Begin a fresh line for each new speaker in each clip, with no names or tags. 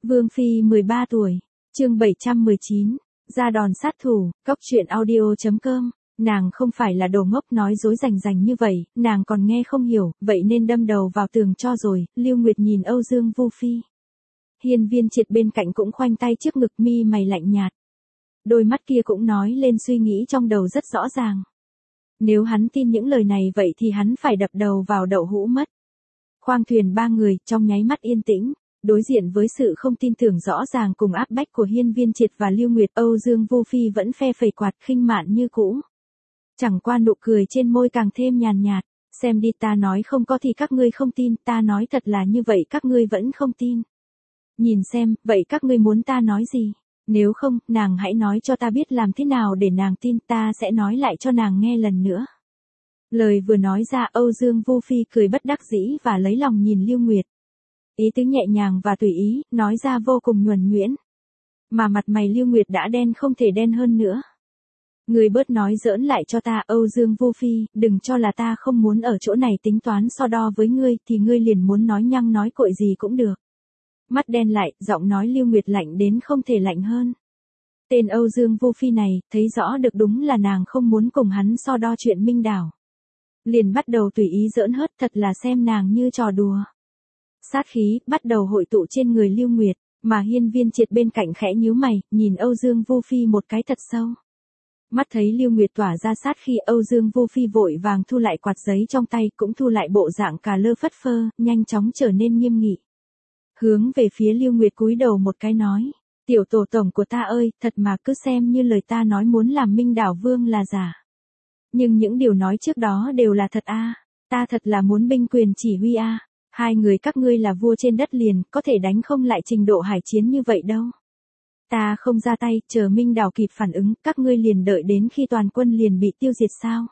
Vương Phi 13 tuổi, chương 719, ra đòn sát thủ, cóc truyện audio.com, nàng không phải là đồ ngốc nói dối rành rành như vậy, nàng còn nghe không hiểu, vậy nên đâm đầu vào tường cho rồi. Lưu Nguyệt nhìn Âu Dương Vu Phi. Hiên Viên Triệt bên cạnh cũng khoanh tay trước ngực, mi mày lạnh nhạt. Đôi mắt kia cũng nói lên suy nghĩ trong đầu rất rõ ràng. Nếu hắn tin những lời này vậy thì hắn phải đập đầu vào đậu hũ mất. Khoang thuyền ba người trong nháy mắt yên tĩnh, đối diện với sự không tin tưởng rõ ràng cùng áp bách của Hiên Viên Triệt và Lưu Nguyệt, Âu Dương Vu Phi vẫn phe phẩy quạt khinh mạn như cũ. Chẳng qua nụ cười trên môi càng thêm nhàn nhạt, xem đi, ta nói không có thì các ngươi không tin, ta nói thật là như vậy các ngươi vẫn không tin. Nhìn xem, vậy các ngươi muốn ta nói gì? Nếu không, nàng hãy nói cho ta biết làm thế nào để nàng tin, ta sẽ nói lại cho nàng nghe lần nữa. Lời vừa nói ra, Âu Dương Vu Phi cười bất đắc dĩ và lấy lòng nhìn Lưu Nguyệt. Ý tứ nhẹ nhàng và tùy ý, nói ra vô cùng nhuần nhuyễn. Mà mặt mày Lưu Nguyệt đã đen không thể đen hơn nữa. Ngươi bớt nói giỡn lại cho ta, Âu Dương Vu Phi, đừng cho là ta không muốn ở chỗ này tính toán so đo với ngươi thì ngươi liền muốn nói nhăng nói cội gì cũng được. Mắt đen lại, giọng nói Lưu Nguyệt lạnh đến không thể lạnh hơn. Tên Âu Dương Vu Phi này, thấy rõ được đúng là nàng không muốn cùng hắn so đo chuyện minh đảo. Liền bắt đầu tùy ý giỡn hớt, thật là xem nàng như trò đùa. Sát khí bắt đầu hội tụ trên người Lưu Nguyệt, mà Hiên Viên Triệt bên cạnh khẽ nhíu mày, nhìn Âu Dương Vu Phi một cái thật sâu. Mắt thấy Lưu Nguyệt tỏa ra sát khí, Âu Dương Vu Phi vội vàng thu lại quạt giấy trong tay, cũng thu lại bộ dạng cà lơ phất phơ, nhanh chóng trở nên nghiêm nghị. Hướng về phía Lưu Nguyệt cúi đầu một cái nói, tiểu tổ tổng của ta ơi, thật mà cứ xem như lời ta nói muốn làm Minh Đảo Vương là giả. Nhưng những điều nói trước đó đều là thật a, ta thật là muốn binh quyền chỉ huy a. Hai người các ngươi là vua trên đất liền, có thể đánh không lại trình độ hải chiến như vậy đâu. Ta không ra tay, chờ Minh Đảo kịp phản ứng, các ngươi liền đợi đến khi toàn quân liền bị tiêu diệt sao?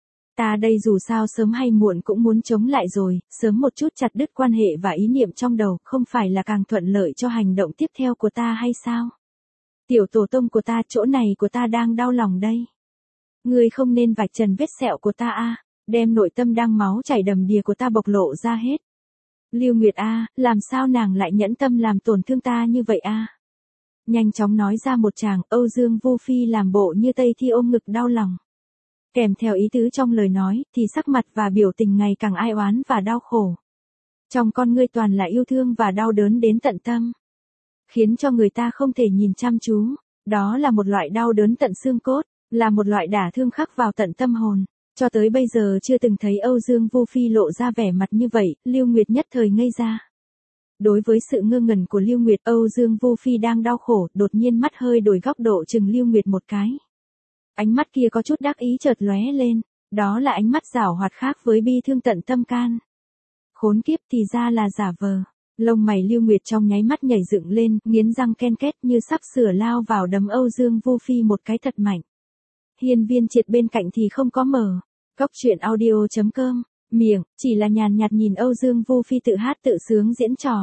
Ta đây dù sao sớm hay muộn cũng muốn chống lại rồi, sớm một chút chặt đứt quan hệ và ý niệm trong đầu, không phải là càng thuận lợi cho hành động tiếp theo của ta hay sao? Tiểu tổ tông của ta, chỗ này của ta đang đau lòng đây. Ngươi không nên vạch trần vết sẹo của ta a, đem nội tâm đang máu chảy đầm đìa của ta bộc lộ ra hết. Lưu Nguyệt a, làm sao nàng lại nhẫn tâm làm tổn thương ta như vậy a? Nhanh chóng nói ra một tràng, Âu Dương Vu Phi làm bộ như Tây Thi ôm ngực đau lòng. Kèm theo ý tứ trong lời nói, thì sắc mặt và biểu tình ngày càng ai oán và đau khổ. Trong con ngươi toàn là yêu thương và đau đớn đến tận tâm. Khiến cho người ta không thể nhìn chăm chú, đó là một loại đau đớn tận xương cốt, là một loại đả thương khắc vào tận tâm hồn. Cho tới bây giờ chưa từng thấy Âu Dương Vu Phi lộ ra vẻ mặt như vậy, Lưu Nguyệt nhất thời ngây ra. Đối với sự ngơ ngẩn của Lưu Nguyệt, Âu Dương Vu Phi đang đau khổ, đột nhiên mắt hơi đổi góc độ chừng Lưu Nguyệt một cái. Ánh mắt kia có chút đắc ý chợt lóe lên, đó là ánh mắt giảo hoạt khác với bi thương tận tâm can. Khốn kiếp, thì ra là giả vờ. Lông mày Lưu Nguyệt trong nháy mắt nhảy dựng lên, nghiến răng ken két như sắp sửa lao vào đấm Âu Dương Vu Phi một cái thật mạnh. Hiên Viên Triệt bên cạnh thì không có mở. Cóc truyện audio.com, miệng, chỉ là nhàn nhạt nhìn Âu Dương Vu Phi tự hát tự sướng diễn trò.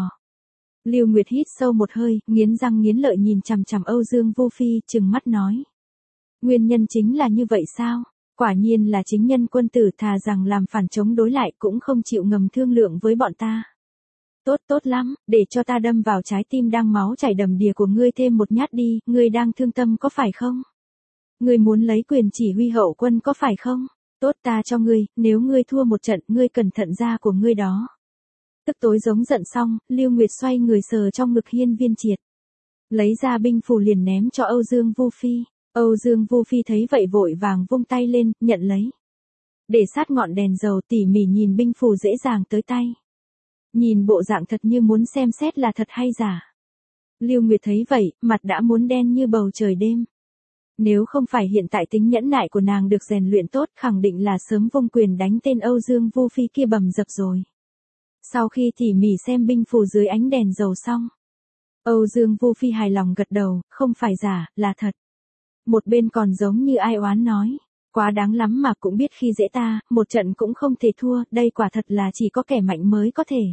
Lưu Nguyệt hít sâu một hơi, nghiến răng nghiến lợi nhìn chằm chằm Âu Dương Vu Phi, trừng mắt nói. Nguyên nhân chính là như vậy sao? Quả nhiên là chính nhân quân tử, thà rằng làm phản chống đối lại cũng không chịu ngầm thương lượng với bọn ta. Tốt tốt lắm, để cho ta đâm vào trái tim đang máu chảy đầm đìa của ngươi thêm một nhát đi, ngươi đang thương tâm có phải không? Ngươi muốn lấy quyền chỉ huy hậu quân có phải không? Tốt, ta cho ngươi, nếu ngươi thua một trận, ngươi cẩn thận da của ngươi đó. Tức tối giống giận xong, Lưu Nguyệt xoay người sờ trong ngực Hiên Viên Triệt. Lấy ra binh phù liền ném cho Âu Dương Vu Phi. Âu Dương Vu Phi thấy vậy vội vàng vung tay lên, nhận lấy. Để sát ngọn đèn dầu, tỉ mỉ nhìn binh phù dễ dàng tới tay. Nhìn bộ dạng thật như muốn xem xét là thật hay giả. Lưu Nguyệt thấy vậy, mặt đã muốn đen như bầu trời đêm. Nếu không phải hiện tại tính nhẫn nại của nàng được rèn luyện tốt, khẳng định là sớm vung quyền đánh tên Âu Dương Vu Phi kia bầm dập rồi. Sau khi tỉ mỉ xem binh phù dưới ánh đèn dầu xong, Âu Dương Vu Phi hài lòng gật đầu, không phải giả, là thật. Một bên còn giống như ai oán nói, quá đáng lắm mà cũng biết khi dễ ta, một trận cũng không thể thua, đây quả thật là chỉ có kẻ mạnh mới có thể.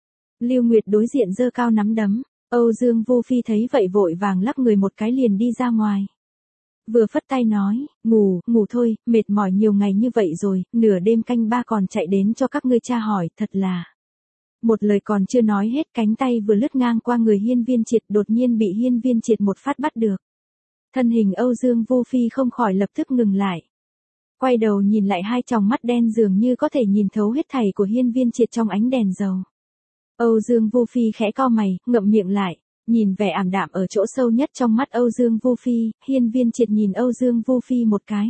Lưu Nguyệt đối diện giơ cao nắm đấm, Âu Dương Vu Phi thấy vậy vội vàng lắc người một cái liền đi ra ngoài. Vừa phất tay nói, ngủ thôi, mệt mỏi nhiều ngày như vậy rồi, nửa đêm canh ba còn chạy đến cho các ngươi tra hỏi, thật là. Một lời còn chưa nói hết, cánh tay vừa lướt ngang qua người Hiên Viên Triệt, đột nhiên bị Hiên Viên Triệt một phát bắt được. Thân hình Âu Dương Vô Phi không khỏi lập tức ngừng lại. Quay đầu nhìn lại, hai tròng mắt đen dường như có thể nhìn thấu hết thảy của Hiên Viên Triệt trong ánh đèn dầu. Âu Dương Vô Phi khẽ cau mày, ngậm miệng lại, nhìn vẻ ảm đạm ở chỗ sâu nhất trong mắt Âu Dương Vô Phi, Hiên Viên Triệt nhìn Âu Dương Vô Phi một cái.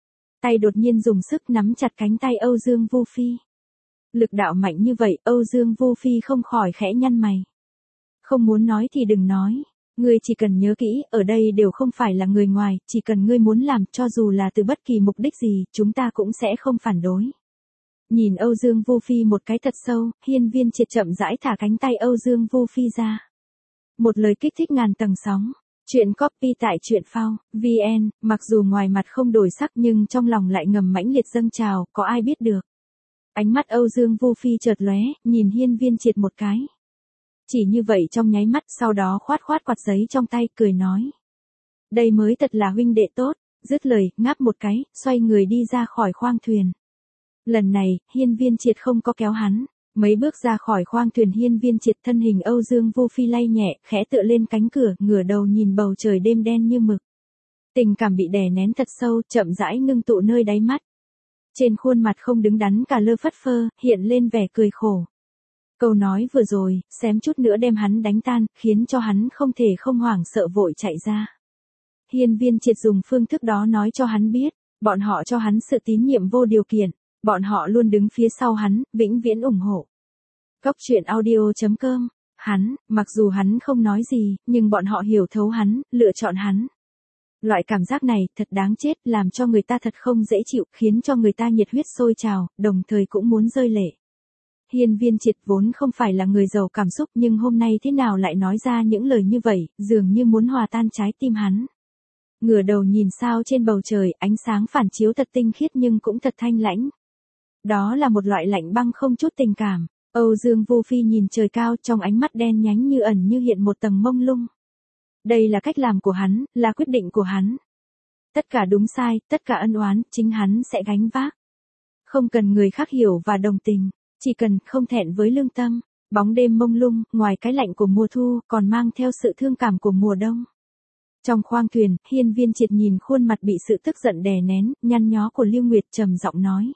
Tay đột nhiên dùng sức nắm chặt cánh tay Âu Dương Vô Phi. Lực đạo mạnh như vậy, Âu Dương Vô Phi không khỏi khẽ nhăn mày. Không muốn nói thì đừng nói. Ngươi chỉ cần nhớ kỹ, ở đây đều không phải là người ngoài, chỉ cần ngươi muốn làm, cho dù là từ bất kỳ mục đích gì, chúng ta cũng sẽ không phản đối. Nhìn Âu Dương Vô Phi một cái thật sâu, Hiên Viên Triệt chậm rãi thả cánh tay Âu Dương Vô Phi ra. Một lời kích thích ngàn tầng sóng. Chuyện copy tại truyện phao, VN, mặc dù ngoài mặt không đổi sắc nhưng trong lòng lại ngầm mãnh liệt dâng trào, có ai biết được. Ánh mắt Âu Dương Vô Phi chợt lóe, nhìn Hiên Viên Triệt một cái. Chỉ như vậy trong nháy mắt, sau đó khoát khoát quạt giấy trong tay, cười nói. Đây mới thật là huynh đệ tốt, dứt lời, ngáp một cái, xoay người đi ra khỏi khoang thuyền. Lần này, Hiên Viên Triệt không có kéo hắn. Mấy bước ra khỏi khoang thuyền, Hiên Viên Triệt thân hình Âu Dương Vô Phi lay nhẹ, khẽ tựa lên cánh cửa, ngửa đầu nhìn bầu trời đêm đen như mực. Tình cảm bị đè nén thật sâu, chậm rãi ngưng tụ nơi đáy mắt. Trên khuôn mặt không đứng đắn cả lơ phất phơ, hiện lên vẻ cười khổ. Câu nói vừa rồi, xém chút nữa đem hắn đánh tan, khiến cho hắn không thể không hoảng sợ vội chạy ra. Hiên Viên Triệt dùng phương thức đó nói cho hắn biết, bọn họ cho hắn sự tín nhiệm vô điều kiện, bọn họ luôn đứng phía sau hắn, vĩnh viễn ủng hộ. Cốc truyện audio.com, mặc dù hắn không nói gì, nhưng bọn họ hiểu thấu hắn, lựa chọn hắn. Loại cảm giác này thật đáng chết, làm cho người ta thật không dễ chịu, khiến cho người ta nhiệt huyết sôi trào, đồng thời cũng muốn rơi lệ. Hiên Viên Triệt vốn không phải là người giàu cảm xúc, nhưng hôm nay thế nào lại nói ra những lời như vậy, dường như muốn hòa tan trái tim hắn. Ngửa đầu nhìn sao trên bầu trời, ánh sáng phản chiếu thật tinh khiết nhưng cũng thật thanh lãnh. Đó là một loại lạnh băng không chút tình cảm. Âu Dương Vô Phi nhìn trời cao, trong ánh mắt đen nhánh như ẩn như hiện một tầng mông lung. Đây là cách làm của hắn, là quyết định của hắn. Tất cả đúng sai, tất cả ân oán, chính hắn sẽ gánh vác. Không cần người khác hiểu và đồng tình, chỉ cần không thẹn với lương tâm. Bóng đêm mông lung, ngoài cái lạnh của mùa thu, còn mang theo sự thương cảm của mùa đông. Trong khoang thuyền, Hiên Viên Triệt nhìn khuôn mặt bị sự tức giận đè nén, nhăn nhó của Lưu Nguyệt, trầm giọng nói.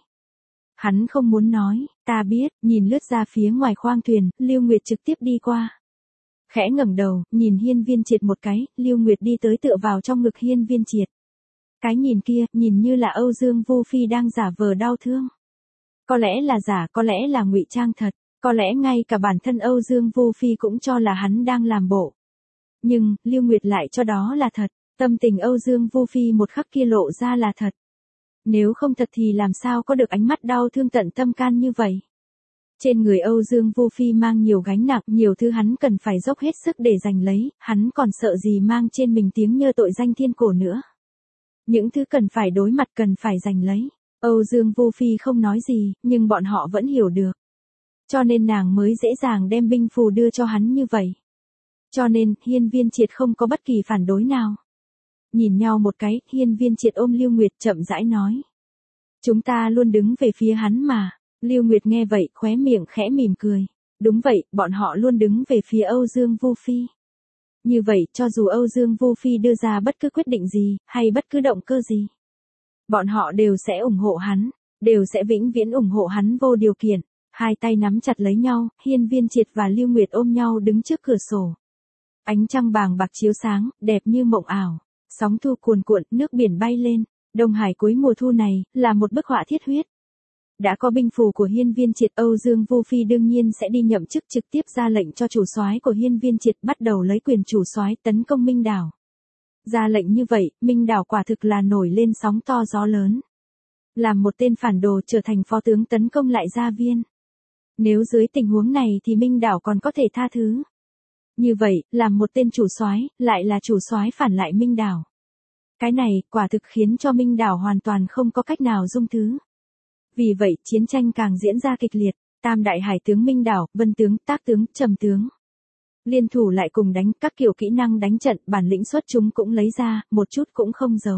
Hắn không muốn nói, ta biết, nhìn lướt ra phía ngoài khoang thuyền, Lưu Nguyệt trực tiếp đi qua. Khẽ ngẩng đầu, nhìn Hiên Viên Triệt một cái, Lưu Nguyệt đi tới tựa vào trong ngực Hiên Viên Triệt. Cái nhìn kia, nhìn như là Âu Dương Vô Phi đang giả vờ đau thương. Có lẽ là giả, có lẽ là ngụy trang thật, có lẽ ngay cả bản thân Âu Dương Vô Phi cũng cho là hắn đang làm bộ. Nhưng, Lưu Nguyệt lại cho đó là thật, tâm tình Âu Dương Vô Phi một khắc kia lộ ra là thật. Nếu không thật thì làm sao có được ánh mắt đau thương tận tâm can như vậy. Trên người Âu Dương Vô Phi mang nhiều gánh nặng, nhiều thứ hắn cần phải dốc hết sức để giành lấy, hắn còn sợ gì mang trên mình tiếng nhơ tội danh thiên cổ nữa. Những thứ cần phải đối mặt, cần phải giành lấy. Âu Dương Vô Phi không nói gì, nhưng bọn họ vẫn hiểu được. Cho nên nàng mới dễ dàng đem binh phù đưa cho hắn như vậy. Cho nên, Hiên Viên Triệt không có bất kỳ phản đối nào. Nhìn nhau một cái, Hiên Viên Triệt ôm Lưu Nguyệt chậm rãi nói. Chúng ta luôn đứng về phía hắn mà. Lưu Nguyệt nghe vậy, khóe miệng khẽ mỉm cười. Đúng vậy, bọn họ luôn đứng về phía Âu Dương Vô Phi. Như vậy, cho dù Âu Dương Vô Phi đưa ra bất cứ quyết định gì, hay bất cứ động cơ gì, bọn họ đều sẽ ủng hộ hắn, đều sẽ vĩnh viễn ủng hộ hắn vô điều kiện. Hai tay nắm chặt lấy nhau, Hiên Viên Triệt và Lưu Nguyệt ôm nhau đứng trước cửa sổ. Ánh trăng bàng bạc chiếu sáng, đẹp như mộng ảo. Sóng thu cuồn cuộn, nước biển bay lên. Đông Hải cuối mùa thu này, là một bức họa thiết huyết. Đã có binh phù của Hiên Viên Triệt, Âu Dương Vô Phi đương nhiên sẽ đi nhậm chức, trực tiếp ra lệnh cho chủ soái của Hiên Viên Triệt bắt đầu lấy quyền chủ soái tấn công Minh Đảo. Ra lệnh như vậy, Minh Đảo quả thực là nổi lên sóng to gió lớn. Làm một tên phản đồ trở thành phó tướng tấn công lại Gia Viên. Nếu dưới tình huống này thì Minh Đảo còn có thể tha thứ. Như vậy, làm một tên chủ soái, lại là chủ soái phản lại Minh Đảo. Cái này, quả thực khiến cho Minh Đảo hoàn toàn không có cách nào dung thứ. Vì vậy, chiến tranh càng diễn ra kịch liệt, Tam đại hải tướng Minh Đảo, Vân tướng, Tác tướng, Trầm tướng liên thủ lại cùng đánh, các kiểu kỹ năng đánh trận, bản lĩnh xuất chúng cũng lấy ra, một chút cũng không giấu.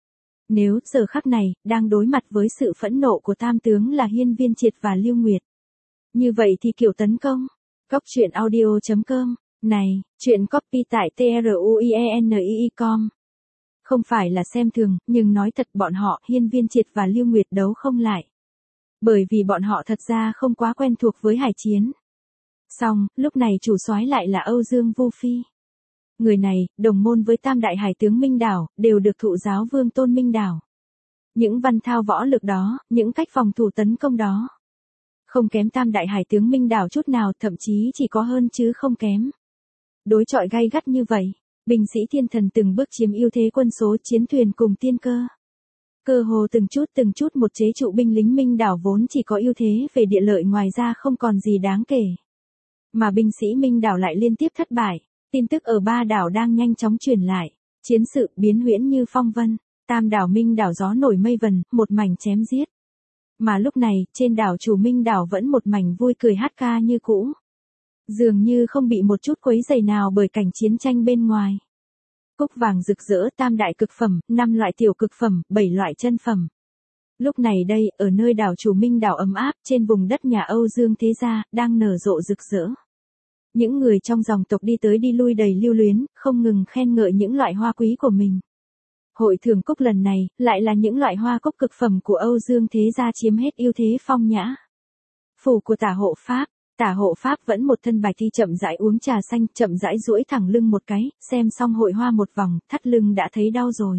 Nếu giờ khắc này đang đối mặt với sự phẫn nộ của tam tướng là Hiên Viên Triệt và Lưu Nguyệt, Như vậy thì kiểu tấn công. Cóc truyện audio.com. Này, chuyện copy tại truieni.com. Không phải là xem thường, nhưng nói thật bọn họ, Hiên Viên Triệt và Lưu Nguyệt đấu không lại. Bởi vì bọn họ thật ra không quá quen thuộc với hải chiến. Xong, lúc này chủ soái lại là Âu Dương Vu Phi. Người này, đồng môn với tam đại hải tướng Minh Đảo, đều được thụ giáo Vương Tôn Minh Đảo. Những văn thao võ lực đó, những cách phòng thủ tấn công đó. Không kém tam đại hải tướng Minh Đảo chút nào, thậm chí chỉ có hơn chứ không kém. Đối chọi gay gắt như vậy, binh sĩ thiên thần từng bước chiếm ưu thế quân số chiến thuyền cùng tiên cơ. Cơ hồ từng chút một chế trụ binh lính Minh Đảo vốn chỉ có ưu thế về địa lợi ngoài ra không còn gì đáng kể. Mà binh sĩ Minh Đảo lại liên tiếp thất bại, tin tức ở ba đảo đang nhanh chóng truyền lại, chiến sự biến huyễn như phong vân, tam đảo Minh Đảo gió nổi mây vần, một mảnh chém giết. Mà lúc này, trên đảo chủ Minh Đảo vẫn một mảnh vui cười hát ca như cũ. Dường như không bị một chút quấy rầy nào bởi cảnh chiến tranh bên ngoài. Cúc vàng rực rỡ tam đại cực phẩm, 5 loại tiểu cực phẩm, 7 loại chân phẩm. Lúc này đây, ở nơi đảo chủ Minh Đảo ấm áp, trên vùng đất nhà Âu Dương Thế Gia, đang nở rộ rực rỡ. Những người trong dòng tộc đi tới đi lui đầy lưu luyến, không ngừng khen ngợi những loại hoa quý của mình. Hội thưởng cúc lần này, lại là những loại hoa cúc cực phẩm của Âu Dương Thế Gia chiếm hết ưu thế phong nhã. Phủ của Tả Hộ Pháp. Tả Hộ Pháp vẫn một thân bạch thi chậm rãi uống trà xanh, chậm rãi duỗi thẳng lưng một cái, xem xong hội hoa một vòng, thắt lưng đã thấy đau rồi.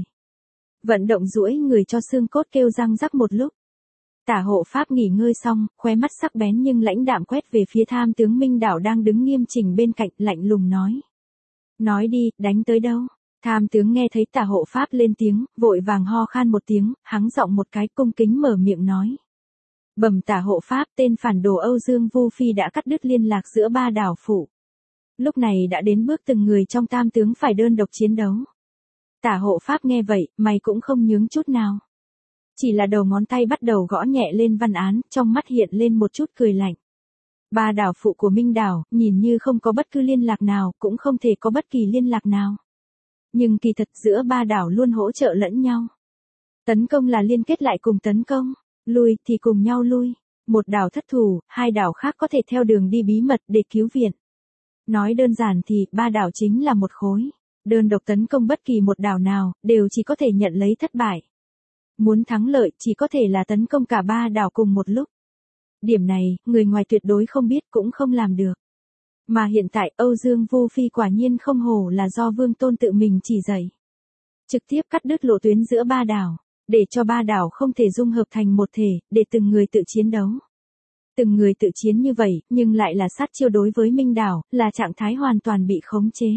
Vận động duỗi người cho xương cốt kêu răng rắc một lúc. Tả Hộ Pháp nghỉ ngơi xong, khóe mắt sắc bén nhưng lãnh đạm quét về phía tham tướng Minh Đảo đang đứng nghiêm chỉnh bên cạnh, lạnh lùng nói. Nói đi, đánh tới đâu? Tham tướng nghe thấy Tả Hộ Pháp lên tiếng, vội vàng ho khan một tiếng, hắng giọng một cái cung kính mở miệng nói. Bẩm Tả Hộ Pháp, tên phản đồ Âu Dương Vu Phi đã cắt đứt liên lạc giữa ba đảo phủ. Lúc này đã đến bước từng người trong tam tướng phải đơn độc chiến đấu. Tả Hộ Pháp nghe vậy, mày cũng không nhướng chút nào. Chỉ là đầu ngón tay bắt đầu gõ nhẹ lên văn án, trong mắt hiện lên một chút cười lạnh. Ba đảo phụ của Minh Đảo, nhìn như không có bất cứ liên lạc nào, cũng không thể có bất kỳ liên lạc nào. Nhưng kỳ thật giữa ba đảo luôn hỗ trợ lẫn nhau. Tấn công là liên kết lại cùng tấn công, lui thì cùng nhau lui. Một đảo thất thủ, hai đảo khác có thể theo đường đi bí mật để cứu viện. Nói đơn giản thì, ba đảo chính là một khối. Đơn độc tấn công bất kỳ một đảo nào, đều chỉ có thể nhận lấy thất bại. Muốn thắng lợi, chỉ có thể là tấn công cả ba đảo cùng một lúc. Điểm này, người ngoài tuyệt đối không biết cũng không làm được. Mà hiện tại, Âu Dương Vu Phi quả nhiên không hổ là do Vương Tôn tự mình chỉ dạy. Trực tiếp cắt đứt lộ tuyến giữa ba đảo, để cho ba đảo không thể dung hợp thành một thể, để từng người tự chiến đấu. Từng người tự chiến như vậy, nhưng lại là sát chiêu đối với Minh Đảo, là trạng thái hoàn toàn bị khống chế.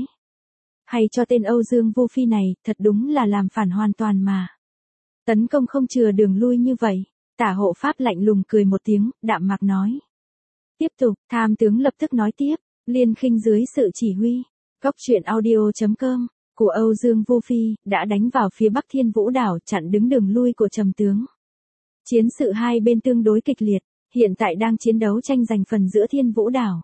Hay cho tên Âu Dương Vu Phi này, thật đúng là làm phản hoàn toàn mà. Tấn công không chừa đường lui như vậy, Tả Hộ Pháp lạnh lùng cười một tiếng, đạm mạc nói. Tiếp tục, tham tướng lập tức nói tiếp, Liên Khinh dưới sự chỉ huy, cóc truyện audio.com, của Âu Dương Vu Phi, đã đánh vào phía Bắc Thiên Vũ Đảo chặn đứng đường lui của Trầm tướng. Chiến sự hai bên tương đối kịch liệt, hiện tại đang chiến đấu tranh giành phần giữa Thiên Vũ Đảo.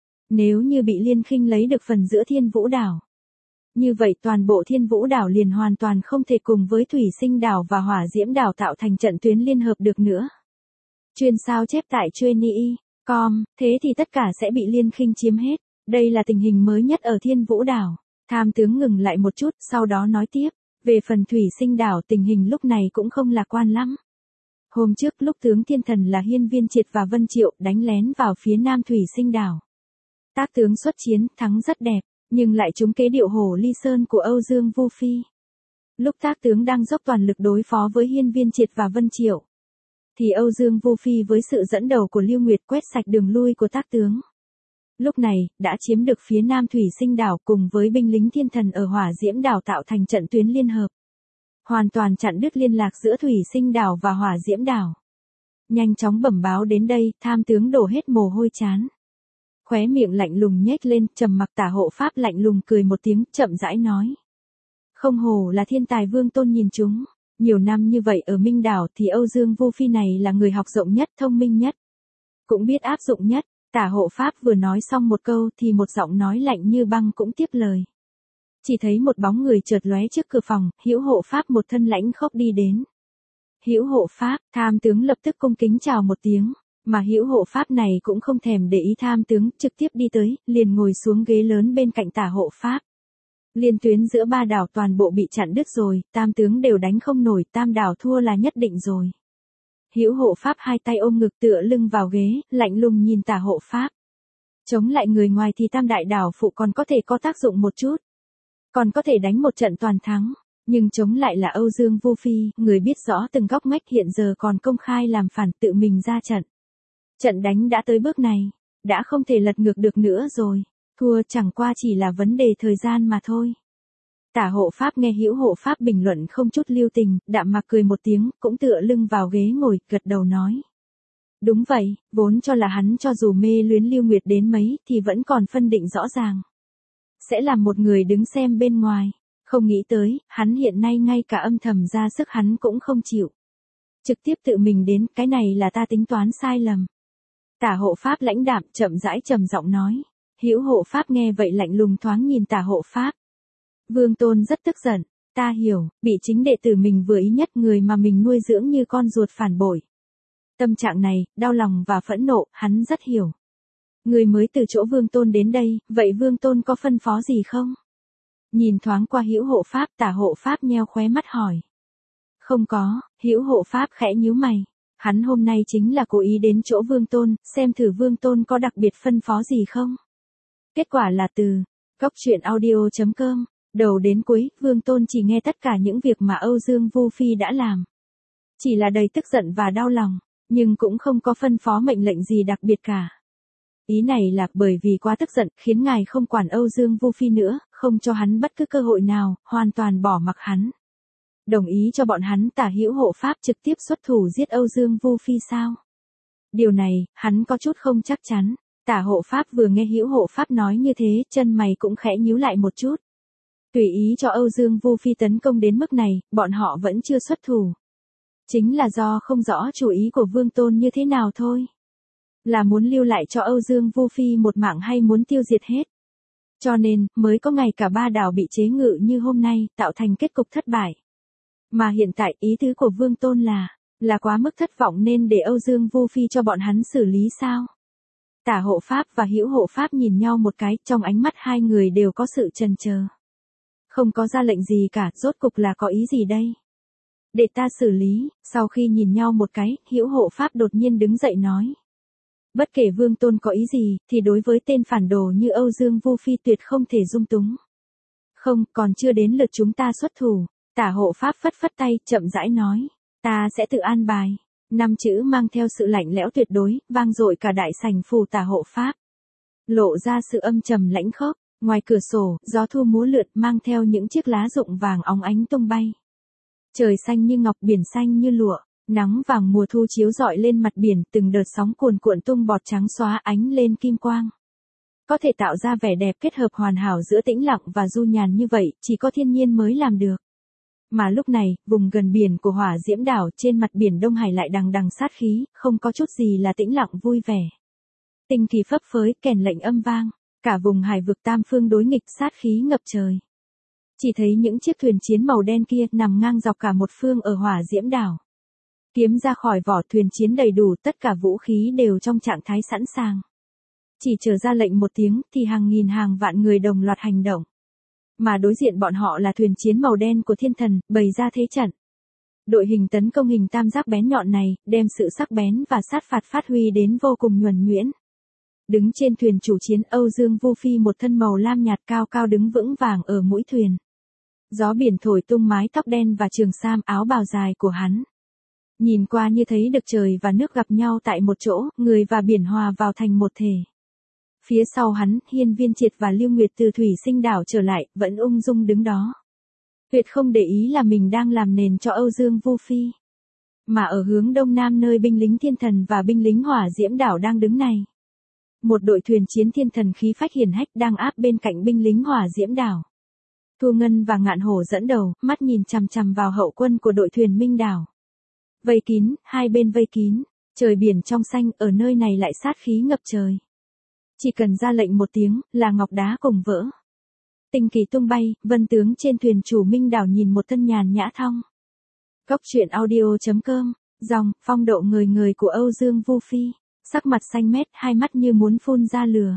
Nếu như bị Liên Khinh lấy được phần giữa Thiên Vũ Đảo, như vậy toàn bộ Thiên Vũ Đảo liền hoàn toàn không thể cùng với Thủy Sinh Đảo và Hỏa Diễm Đảo tạo thành trận tuyến liên hợp được nữa. Chuyên sao chép tại trueni.com, thế thì tất cả sẽ bị Liên Khinh chiếm hết. Đây là tình hình mới nhất ở Thiên Vũ Đảo. Tham tướng ngừng lại một chút, sau đó nói tiếp. Về phần Thủy Sinh Đảo tình hình lúc này cũng không lạc quan lắm. Hôm trước lúc tướng thiên thần là Hiên Viên Triệt và Vân Triệu đánh lén vào phía nam Thủy Sinh Đảo. Tác tướng xuất chiến, thắng rất đẹp, nhưng lại trúng kế điệu hổ ly sơn của Âu Dương Vu Phi. Lúc tác tướng đang dốc toàn lực đối phó với Hiên Viên Triệt và Vân Triệu, thì Âu Dương Vu Phi với sự dẫn đầu của Lưu Nguyệt quét sạch đường lui của tác tướng. Lúc này, đã chiếm được phía nam Thủy Sinh Đảo cùng với binh lính thiên thần ở Hỏa Diễm Đảo tạo thành trận tuyến liên hợp. Hoàn toàn chặn đứt liên lạc giữa Thủy Sinh Đảo và Hỏa Diễm Đảo. Nhanh chóng bẩm báo đến đây, tham tướng đổ hết mồ hôi chán. Khóe miệng lạnh lùng nhếch lên, trầm mặc Tả Hộ Pháp lạnh lùng cười một tiếng, chậm rãi nói. Không hổ là thiên tài Vương Tôn nhìn chúng. Nhiều năm như vậy ở Minh Đảo thì Âu Dương Vu Phi này là người học rộng nhất, thông minh nhất. Cũng biết áp dụng nhất. Tả Hộ Pháp vừa nói xong một câu thì một giọng nói lạnh như băng cũng tiếp lời. Chỉ thấy một bóng người chợt lóe trước cửa phòng, Hữu Hộ Pháp một thân lãnh khốc đi đến. Hữu Hộ Pháp, tham tướng lập tức cung kính chào một tiếng. Mà hữu hộ pháp này cũng không thèm để ý tham tướng, trực tiếp đi tới, liền ngồi xuống ghế lớn bên cạnh tả hộ pháp. Liên tuyến giữa ba đảo toàn bộ bị chặn đứt rồi, tam tướng đều đánh không nổi, tam đảo thua là nhất định rồi. Hữu hộ pháp hai tay ôm ngực tựa lưng vào ghế, lạnh lùng nhìn tả hộ pháp. Chống lại người ngoài thì tam đại đảo phụ còn có thể có tác dụng một chút. Còn có thể đánh một trận toàn thắng. Nhưng chống lại là Âu Dương Vu Phi, người biết rõ từng góc ngách hiện giờ còn công khai làm phản tự mình ra trận. Trận đánh đã tới bước này, đã không thể lật ngược được nữa rồi. Thua chẳng qua chỉ là vấn đề thời gian mà thôi. Tả hộ pháp nghe hữu hộ pháp bình luận không chút lưu tình, đạm mạc cười một tiếng, cũng tựa lưng vào ghế ngồi, gật đầu nói. Đúng vậy, vốn cho là hắn cho dù mê luyến Lưu Nguyệt đến mấy thì vẫn còn phân định rõ ràng. Sẽ là một người đứng xem bên ngoài. Không nghĩ tới, hắn hiện nay ngay cả âm thầm ra sức hắn cũng không chịu. Trực tiếp tự mình đến, cái này là ta tính toán sai lầm. Tả hộ pháp lãnh đạm chậm rãi trầm giọng nói. Hữu hộ pháp nghe vậy lạnh lùng thoáng nhìn tả hộ pháp. Vương Tôn rất tức giận, ta hiểu, bị chính đệ tử mình vừa ý nhất người mà mình nuôi dưỡng như con ruột phản bội. Tâm trạng này, đau lòng và phẫn nộ, hắn rất hiểu. Người mới từ chỗ Vương Tôn đến đây, vậy Vương Tôn có phân phó gì không? Nhìn thoáng qua hữu hộ pháp, tả hộ pháp nheo khóe mắt hỏi. Không có, hữu hộ pháp khẽ nhíu mày. Hắn hôm nay chính là cố ý đến chỗ Vương Tôn, xem thử Vương Tôn có đặc biệt phân phó gì không? Kết quả là từ goctruyện.audio.com, đầu đến cuối, Vương Tôn chỉ nghe tất cả những việc mà Âu Dương Vu Phi đã làm. Chỉ là đầy tức giận và đau lòng, nhưng cũng không có phân phó mệnh lệnh gì đặc biệt cả. Ý này là bởi vì quá tức giận khiến ngài không quản Âu Dương Vu Phi nữa, không cho hắn bất cứ cơ hội nào, hoàn toàn bỏ mặc hắn. Đồng ý cho bọn hắn tả hữu hộ pháp trực tiếp xuất thủ giết Âu Dương Vu Phi sao? Điều này, hắn có chút không chắc chắn. Tả hộ pháp vừa nghe hữu hộ pháp nói như thế, chân mày cũng khẽ nhíu lại một chút. Tùy ý cho Âu Dương Vu Phi tấn công đến mức này, bọn họ vẫn chưa xuất thủ. Chính là do không rõ chủ ý của Vương Tôn như thế nào thôi. Là muốn lưu lại cho Âu Dương Vu Phi một mạng hay muốn tiêu diệt hết. Cho nên, mới có ngày cả ba đảo bị chế ngự như hôm nay, tạo thành kết cục thất bại. Mà hiện tại ý tứ của Vương Tôn là quá mức thất vọng nên để Âu Dương Vu Phi cho bọn hắn xử lý sao? Tả hộ pháp và hữu hộ pháp nhìn nhau một cái, trong ánh mắt hai người đều có sự chần chờ. Không có ra lệnh gì cả, rốt cục là có ý gì đây? Để ta xử lý, sau khi nhìn nhau một cái, hữu hộ pháp đột nhiên đứng dậy nói. Bất kể Vương Tôn có ý gì, thì đối với tên phản đồ như Âu Dương Vu Phi tuyệt không thể dung túng. Không, còn chưa đến lượt chúng ta xuất thủ. Tả hộ pháp phất phất tay, chậm rãi nói. Ta sẽ tự an bài. 5 chữ mang theo sự lạnh lẽo tuyệt đối, vang dội cả đại sảnh phủ tả hộ pháp. Lộ ra sự âm trầm lãnh khốc. Ngoài cửa sổ, gió thu múa lượn mang theo những chiếc lá rụng vàng óng ánh tung bay. Trời xanh như ngọc, biển xanh như lụa. Nắng vàng mùa thu chiếu rọi lên mặt biển, từng đợt sóng cuồn cuộn tung bọt trắng xóa ánh lên kim quang. Có thể tạo ra vẻ đẹp kết hợp hoàn hảo giữa tĩnh lặng và du nhàn như vậy, chỉ có thiên nhiên mới làm được. Mà lúc này, vùng gần biển của Hỏa Diễm đảo trên mặt biển Đông Hải lại đằng đằng sát khí, không có chút gì là tĩnh lặng vui vẻ. Tinh kỳ phấp phới, kèn lệnh âm vang, cả vùng hải vực tam phương đối nghịch sát khí ngập trời. Chỉ thấy những chiếc thuyền chiến màu đen kia nằm ngang dọc cả một phương ở Hỏa Diễm đảo. Kiếm ra khỏi vỏ, thuyền chiến đầy đủ, tất cả vũ khí đều trong trạng thái sẵn sàng. Chỉ chờ ra lệnh một tiếng thì hàng nghìn hàng vạn người đồng loạt hành động. Mà đối diện bọn họ là thuyền chiến màu đen của thiên thần, bày ra thế trận. Đội hình tấn công hình tam giác bén nhọn này, đem sự sắc bén và sát phạt phát huy đến vô cùng nhuần nhuyễn. Đứng trên thuyền chủ chiến, Âu Dương Vu Phi một thân màu lam nhạt cao cao đứng vững vàng ở mũi thuyền. Gió biển thổi tung mái tóc đen và trường sam áo bào dài của hắn. Nhìn qua như thấy được trời và nước gặp nhau tại một chỗ, người và biển hòa vào thành một thể. Phía sau hắn, Hiên Viên Triệt và Lưu Nguyệt từ Thủy Sinh đảo trở lại, vẫn ung dung đứng đó. Tuyệt không để ý là mình đang làm nền cho Âu Dương Vu Phi. Mà ở hướng đông nam nơi binh lính thiên thần và binh lính Hỏa Diễm đảo đang đứng này. Một đội thuyền chiến thiên thần khí phách hiển hách đang áp bên cạnh binh lính Hỏa Diễm đảo. Thu Ngân và Ngạn Hổ dẫn đầu, mắt nhìn chằm chằm vào hậu quân của đội thuyền Minh đảo. Vây kín, hai bên vây kín, trời biển trong xanh, ở nơi này lại sát khí ngập trời. Chỉ cần ra lệnh một tiếng, là ngọc đá cùng vỡ. Tinh kỳ tung bay, vân tướng trên thuyền chủ Minh đảo nhìn một thân nhàn nhã thong. Goctruyện.audio.com, dòng, phong độ người người của Âu Dương Vu Phi. sắc mặt xanh mét, hai mắt như muốn phun ra lửa.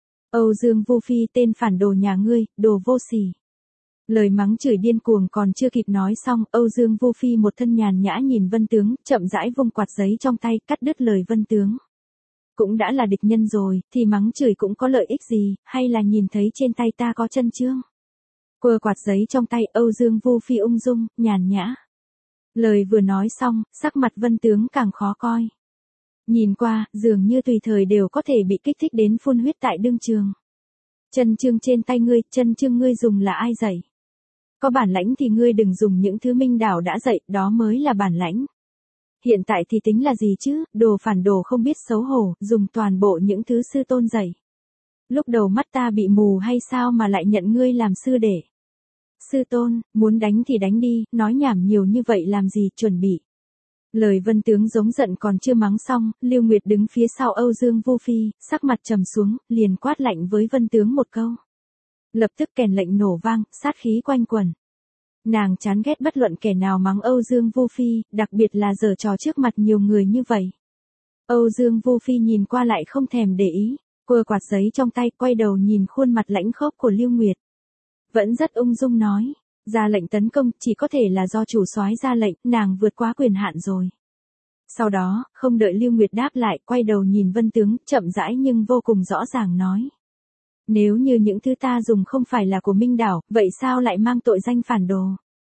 Âu Dương Vu Phi, tên phản đồ nhà ngươi, đồ vô sỉ. Lời mắng chửi điên cuồng còn chưa kịp nói xong, Âu Dương Vu Phi một thân nhàn nhã nhìn Vân Tướng, chậm rãi vung quạt giấy trong tay, cắt đứt lời Vân Tướng. Cũng đã là địch nhân rồi, thì mắng chửi cũng có lợi ích gì, hay là nhìn thấy trên tay ta có chân chương. Quơ quạt giấy trong tay, Âu Dương Vu Phi ung dung, nhàn nhã. Lời vừa nói xong, sắc mặt Vân Tướng càng khó coi. Nhìn qua, dường như tùy thời đều có thể bị kích thích đến phun huyết tại đương trường. Chân chương trên tay ngươi, chân chương ngươi dùng là ai dạy? Có bản lãnh thì ngươi đừng dùng những thứ Minh Đảo đã dạy, đó mới là bản lãnh. Hiện tại thì tính là gì chứ, đồ phản đồ không biết xấu hổ, dùng toàn bộ những thứ sư tôn dạy. Lúc đầu mắt ta bị mù hay sao mà lại nhận ngươi làm sư đệ? Sư tôn, muốn đánh thì đánh đi, nói nhảm nhiều như vậy làm gì, chuẩn bị. Lời Vân Tướng giống giận còn chưa mắng xong, Lưu Nguyệt đứng phía sau Âu Dương Vu Phi, sắc mặt trầm xuống, liền quát lạnh với Vân Tướng một câu. Lập tức kèn lệnh nổ vang, sát khí quanh quẩn. Nàng chán ghét bất luận kẻ nào mắng Âu Dương Vu Phi, đặc biệt là giở trò trước mặt nhiều người như vậy. Âu Dương Vu Phi nhìn qua lại không thèm để ý, quơ quạt giấy trong tay, quay đầu nhìn khuôn mặt lãnh khốc của Lưu Nguyệt. Vẫn rất ung dung nói, ra lệnh tấn công chỉ có thể là do chủ soái ra lệnh, nàng vượt quá quyền hạn rồi. Sau đó, không đợi Lưu Nguyệt đáp lại, quay đầu nhìn Vân Tướng, chậm rãi nhưng vô cùng rõ ràng nói. Nếu như những thứ ta dùng không phải là của Minh Đảo, vậy sao lại mang tội danh phản đồ?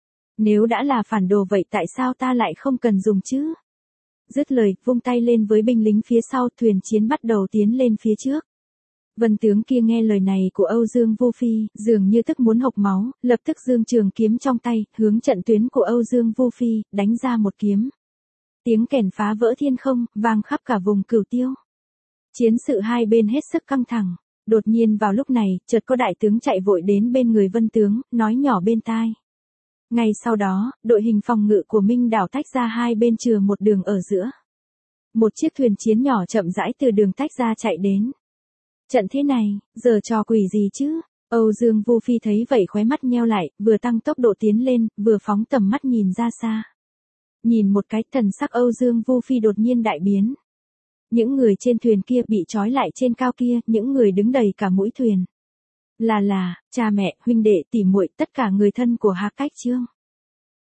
Nếu đã là phản đồ vậy tại sao ta lại không cần dùng chứ? Dứt lời, vung tay lên với binh lính phía sau, thuyền chiến bắt đầu tiến lên phía trước. Vân Tướng kia nghe lời này của Âu Dương Vu Phi, dường như tức muốn hộc máu, lập tức giương trường kiếm trong tay, hướng trận tuyến của Âu Dương Vu Phi, đánh ra một kiếm. Tiếng kèn phá vỡ thiên không, vang khắp cả vùng Cửu Tiêu. Chiến sự hai bên hết sức căng thẳng. Đột nhiên vào lúc này, chợt có đại tướng chạy vội đến bên người Vân Tướng, nói nhỏ bên tai. Ngay sau đó, đội hình phòng ngự của Minh Đảo tách ra hai bên chừa một đường ở giữa. Một chiếc thuyền chiến nhỏ chậm rãi từ đường tách ra chạy đến. Trận thế này, giờ trò quỷ gì chứ? Âu Dương Vu Phi thấy vậy khóe mắt nheo lại, vừa tăng tốc độ tiến lên, vừa phóng tầm mắt nhìn ra xa. Nhìn một cái, thần sắc Âu Dương Vu Phi đột nhiên đại biến. Những người trên thuyền kia bị trói lại trên cao kia, những người đứng đầy cả mũi thuyền. Là cha mẹ, huynh đệ, tỉ muội, tất cả người thân của Hạc Cách Trương.